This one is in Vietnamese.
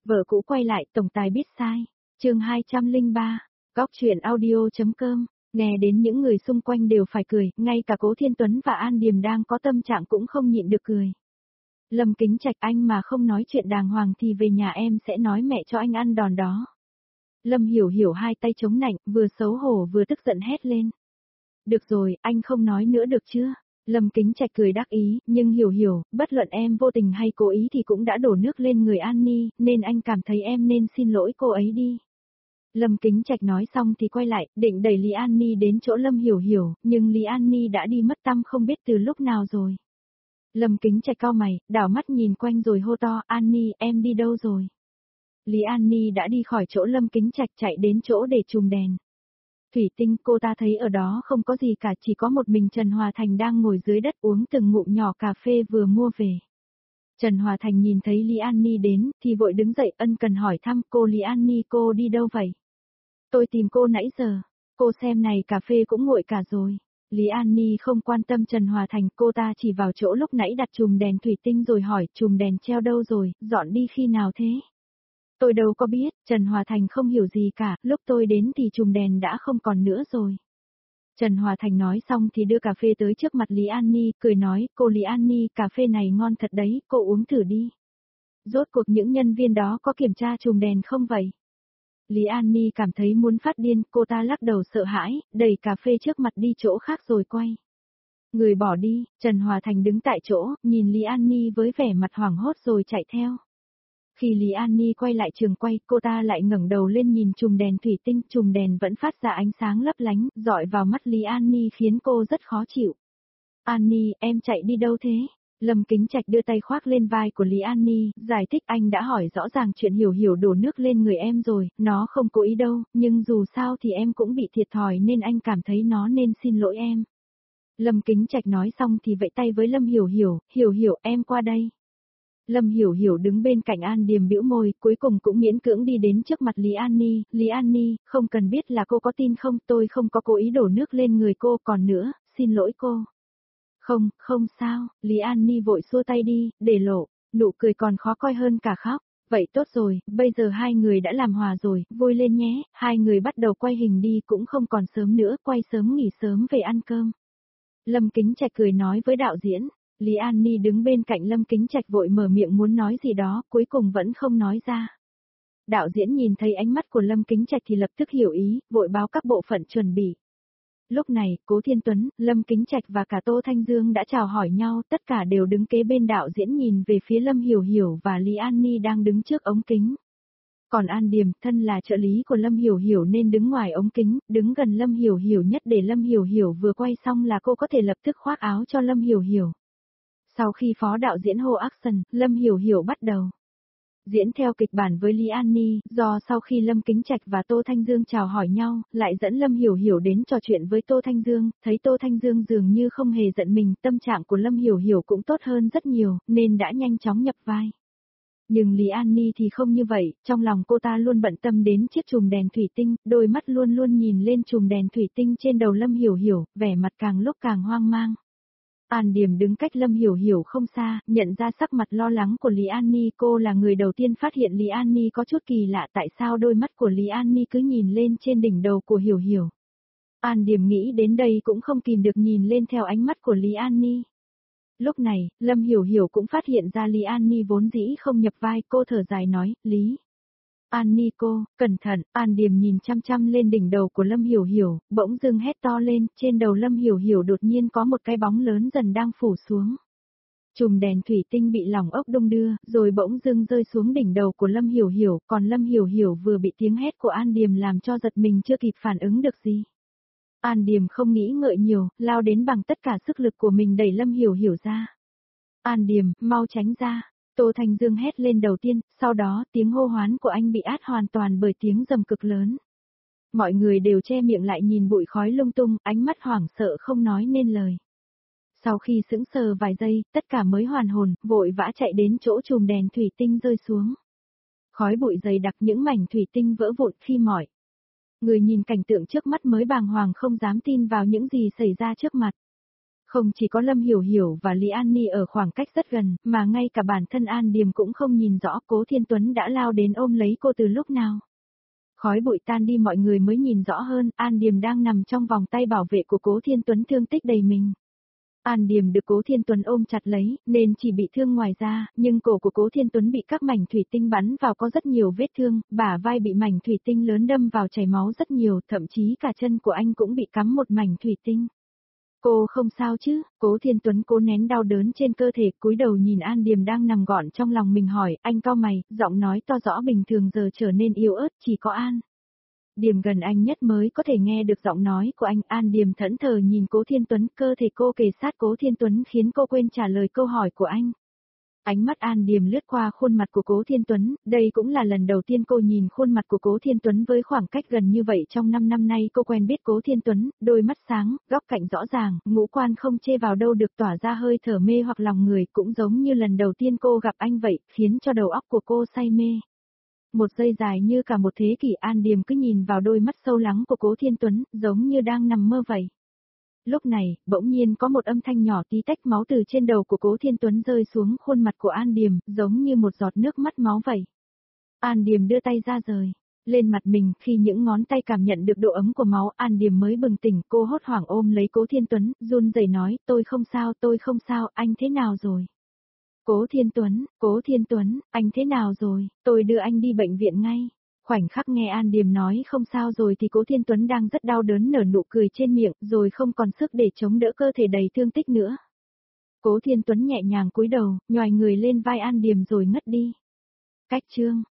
Vợ cũ quay lại, tổng tài biết sai. Chương 203. Góc truyện audio.com. Nghe đến những người xung quanh đều phải cười, ngay cả Cố Thiên Tuấn và An Điềm đang có tâm trạng cũng không nhịn được cười. Lâm Kính Trạch, anh mà không nói chuyện đàng hoàng thì về nhà em sẽ nói mẹ cho anh ăn đòn đó. Lâm Hiểu Hiểu hai tay chống nạnh, vừa xấu hổ vừa tức giận hét lên. Được rồi, anh không nói nữa được chưa? Lâm Kính Trạch cười đắc ý, nhưng Hiểu Hiểu, bất luận em vô tình hay cố ý thì cũng đã đổ nước lên người An Ni, nên anh cảm thấy em nên xin lỗi cô ấy đi. Lâm Kính Trạch nói xong thì quay lại, định đẩy Lý An Ni đến chỗ Lâm Hiểu Hiểu, nhưng Lý An Ni đã đi mất tăm không biết từ lúc nào rồi. Lâm Kính Trạch cau mày, đảo mắt nhìn quanh rồi hô to, An Ni, em đi đâu rồi? Lý An Ni đã đi khỏi chỗ Lâm Kính Trạch chạy đến chỗ để chùm đèn. Thủy Tinh, cô ta thấy ở đó không có gì cả, chỉ có một mình Trần Hòa Thành đang ngồi dưới đất uống từng ngụm nhỏ cà phê vừa mua về. Trần Hòa Thành nhìn thấy Lý An Ni đến, thì vội đứng dậy ân cần hỏi thăm, cô Lý An Ni, cô đi đâu vậy? Tôi tìm cô nãy giờ, cô xem này cà phê cũng nguội cả rồi. Lý An Ni không quan tâm Trần Hòa Thành, cô ta chỉ vào chỗ lúc nãy đặt chùm đèn thủy tinh rồi hỏi, chùm đèn treo đâu rồi, dọn đi khi nào thế? Tôi đâu có biết, Trần Hòa Thành không hiểu gì cả, lúc tôi đến thì chùm đèn đã không còn nữa rồi. Trần Hòa Thành nói xong thì đưa cà phê tới trước mặt Lý An Ni, cười nói, cô Lý An Ni, cà phê này ngon thật đấy, cô uống thử đi. Rốt cuộc những nhân viên đó có kiểm tra chùm đèn không vậy? Lý An Ni cảm thấy muốn phát điên, cô ta lắc đầu sợ hãi, đẩy cà phê trước mặt đi chỗ khác rồi quay. Người bỏ đi, Trần Hòa Thành đứng tại chỗ, nhìn Lý An Ni với vẻ mặt hoảng hốt rồi chạy theo. Khi Lý An Ni quay lại trường quay, cô ta lại ngẩng đầu lên nhìn chùm đèn thủy tinh, chùm đèn vẫn phát ra ánh sáng lấp lánh, dọi vào mắt Lý An Ni khiến cô rất khó chịu. An Ni, em chạy đi đâu thế? Lâm Kính Trạch đưa tay khoác lên vai của Lý An Ni, giải thích anh đã hỏi rõ ràng chuyện Hiểu Hiểu đổ nước lên người em rồi, nó không cố ý đâu, nhưng dù sao thì em cũng bị thiệt thòi nên anh cảm thấy nó nên xin lỗi em. Lâm Kính Trạch nói xong thì vẫy tay với Lâm Hiểu Hiểu, Hiểu Hiểu em qua đây. Lâm Hiểu Hiểu đứng bên cạnh An Điềm bĩu môi, cuối cùng cũng miễn cưỡng đi đến trước mặt Lý An Ni, Lý An Ni, không cần biết là cô có tin không, tôi không có cố ý đổ nước lên người cô, còn nữa, xin lỗi cô. Không sao, Lý An Ni vội xua tay đi, để lộ, nụ cười còn khó coi hơn cả khóc. Vậy tốt rồi, bây giờ hai người đã làm hòa rồi, vui lên nhé, hai người bắt đầu quay hình đi cũng không còn sớm nữa, quay sớm nghỉ sớm về ăn cơm. Lâm Kính Trạch cười nói với đạo diễn, Lý An Ni đứng bên cạnh Lâm Kính Trạch vội mở miệng muốn nói gì đó, cuối cùng vẫn không nói ra. Đạo diễn nhìn thấy ánh mắt của Lâm Kính Trạch thì lập tức hiểu ý, vội báo các bộ phận chuẩn bị. Lúc này, Cố Thiên Tuấn, Lâm Kính Trạch và cả Tô Thanh Dương đã chào hỏi nhau, tất cả đều đứng kế bên đạo diễn nhìn về phía Lâm Hiểu Hiểu và Lý An Ni đang đứng trước ống kính. Còn An Điềm, thân là trợ lý của Lâm Hiểu Hiểu nên đứng ngoài ống kính, đứng gần Lâm Hiểu Hiểu nhất để Lâm Hiểu Hiểu vừa quay xong là cô có thể lập tức khoác áo cho Lâm Hiểu Hiểu. Sau khi phó đạo diễn hô action, Lâm Hiểu Hiểu bắt đầu diễn theo kịch bản với Lý An Ni, do sau khi Lâm Kính Trạch và Tô Thanh Dương chào hỏi nhau, lại dẫn Lâm Hiểu Hiểu đến trò chuyện với Tô Thanh Dương, thấy Tô Thanh Dương dường như không hề giận mình, tâm trạng của Lâm Hiểu Hiểu cũng tốt hơn rất nhiều, nên đã nhanh chóng nhập vai. Nhưng Lý An Ni thì không như vậy, trong lòng cô ta luôn bận tâm đến chiếc chùm đèn thủy tinh, đôi mắt luôn luôn nhìn lên chùm đèn thủy tinh trên đầu Lâm Hiểu Hiểu, vẻ mặt càng lúc càng hoang mang. An Điềm đứng cách Lâm Hiểu Hiểu không xa, nhận ra sắc mặt lo lắng của Lý An Ni, cô là người đầu tiên phát hiện Lý An Ni có chút kỳ lạ, tại sao đôi mắt của Lý An Ni cứ nhìn lên trên đỉnh đầu của Hiểu Hiểu. An Điềm nghĩ đến đây cũng không kìm được nhìn lên theo ánh mắt của Lý An Ni. Lúc này, Lâm Hiểu Hiểu cũng phát hiện ra Lý An Ni vốn dĩ không nhập vai, cô thở dài nói, Lý An Ni cô, cẩn thận, An Điềm nhìn chăm chăm lên đỉnh đầu của Lâm Hiểu Hiểu, bỗng dưng hét to lên, trên đầu Lâm Hiểu Hiểu đột nhiên có một cái bóng lớn dần đang phủ xuống. Chùm đèn thủy tinh bị lỏng ốc đung đưa, rồi bỗng dưng rơi xuống đỉnh đầu của Lâm Hiểu Hiểu, còn Lâm Hiểu Hiểu vừa bị tiếng hét của An Điềm làm cho giật mình chưa kịp phản ứng được gì. An Điềm không nghĩ ngợi nhiều, lao đến bằng tất cả sức lực của mình đẩy Lâm Hiểu Hiểu ra. An Điềm, mau tránh ra. Tô Thanh Dương hét lên đầu tiên, sau đó tiếng hô hoán của anh bị át hoàn toàn bởi tiếng rầm cực lớn. Mọi người đều che miệng lại nhìn bụi khói lung tung, ánh mắt hoảng sợ không nói nên lời. Sau khi sững sờ vài giây, tất cả mới hoàn hồn, vội vã chạy đến chỗ chùm đèn thủy tinh rơi xuống. Khói bụi dày đặc, những mảnh thủy tinh vỡ vụn phi mỏi. Người nhìn cảnh tượng trước mắt mới bàng hoàng không dám tin vào những gì xảy ra trước mặt. Không chỉ có Lâm Hiểu Hiểu và Lý An Ni ở khoảng cách rất gần, mà ngay cả bản thân An Điềm cũng không nhìn rõ Cố Thiên Tuấn đã lao đến ôm lấy cô từ lúc nào. Khói bụi tan đi mọi người mới nhìn rõ hơn, An Điềm đang nằm trong vòng tay bảo vệ của Cố Thiên Tuấn thương tích đầy mình. An Điềm được Cố Thiên Tuấn ôm chặt lấy, nên chỉ bị thương ngoài da, nhưng cổ của Cố Thiên Tuấn bị các mảnh thủy tinh bắn vào có rất nhiều vết thương, bả vai bị mảnh thủy tinh lớn đâm vào chảy máu rất nhiều, thậm chí cả chân của anh cũng bị cắm một mảnh thủy tinh. Cô không sao chứ? Cố Thiên Tuấn cố nén đau đớn trên cơ thể, cúi đầu nhìn An Điềm đang nằm gọn trong lòng mình hỏi, anh cau mày, giọng nói to rõ bình thường giờ trở nên yếu ớt, chỉ có An Điềm gần anh nhất mới có thể nghe được giọng nói của anh. An Điềm thẫn thờ nhìn Cố Thiên Tuấn, cơ thể cô kề sát Cố Thiên Tuấn khiến cô quên trả lời câu hỏi của anh. Ánh mắt An Điềm lướt qua khuôn mặt của Cố Thiên Tuấn, đây cũng là lần đầu tiên cô nhìn khuôn mặt của Cố Thiên Tuấn với khoảng cách gần như vậy. Trong 5 năm nay cô quen biết Cố Thiên Tuấn, đôi mắt sáng, góc cạnh rõ ràng, ngũ quan không chê vào đâu được, tỏa ra hơi thở mê hoặc lòng người, cũng giống như lần đầu tiên cô gặp anh vậy, khiến cho đầu óc của cô say mê. Một giây dài như cả một thế kỷ, An Điềm cứ nhìn vào đôi mắt sâu lắng của Cố Thiên Tuấn, giống như đang nằm mơ vậy. Lúc này, bỗng nhiên có một âm thanh nhỏ tí tách, máu từ trên đầu của Cố Thiên Tuấn rơi xuống khuôn mặt của An Điềm, giống như một giọt nước mắt máu vậy. An Điềm đưa tay ra rời lên mặt mình, khi những ngón tay cảm nhận được độ ấm của máu, An Điềm mới bừng tỉnh, cô hốt hoảng ôm lấy Cố Thiên Tuấn, run rẩy nói, tôi không sao, anh thế nào rồi? Cố Thiên Tuấn, anh thế nào rồi, tôi đưa anh đi bệnh viện ngay. Khoảnh khắc nghe An Điềm nói không sao rồi thì Cố Thiên Tuấn đang rất đau đớn nở nụ cười trên miệng, rồi không còn sức để chống đỡ cơ thể đầy thương tích nữa. Cố Thiên Tuấn nhẹ nhàng cúi đầu, nhoài người lên vai An Điềm rồi ngất đi. Cách chương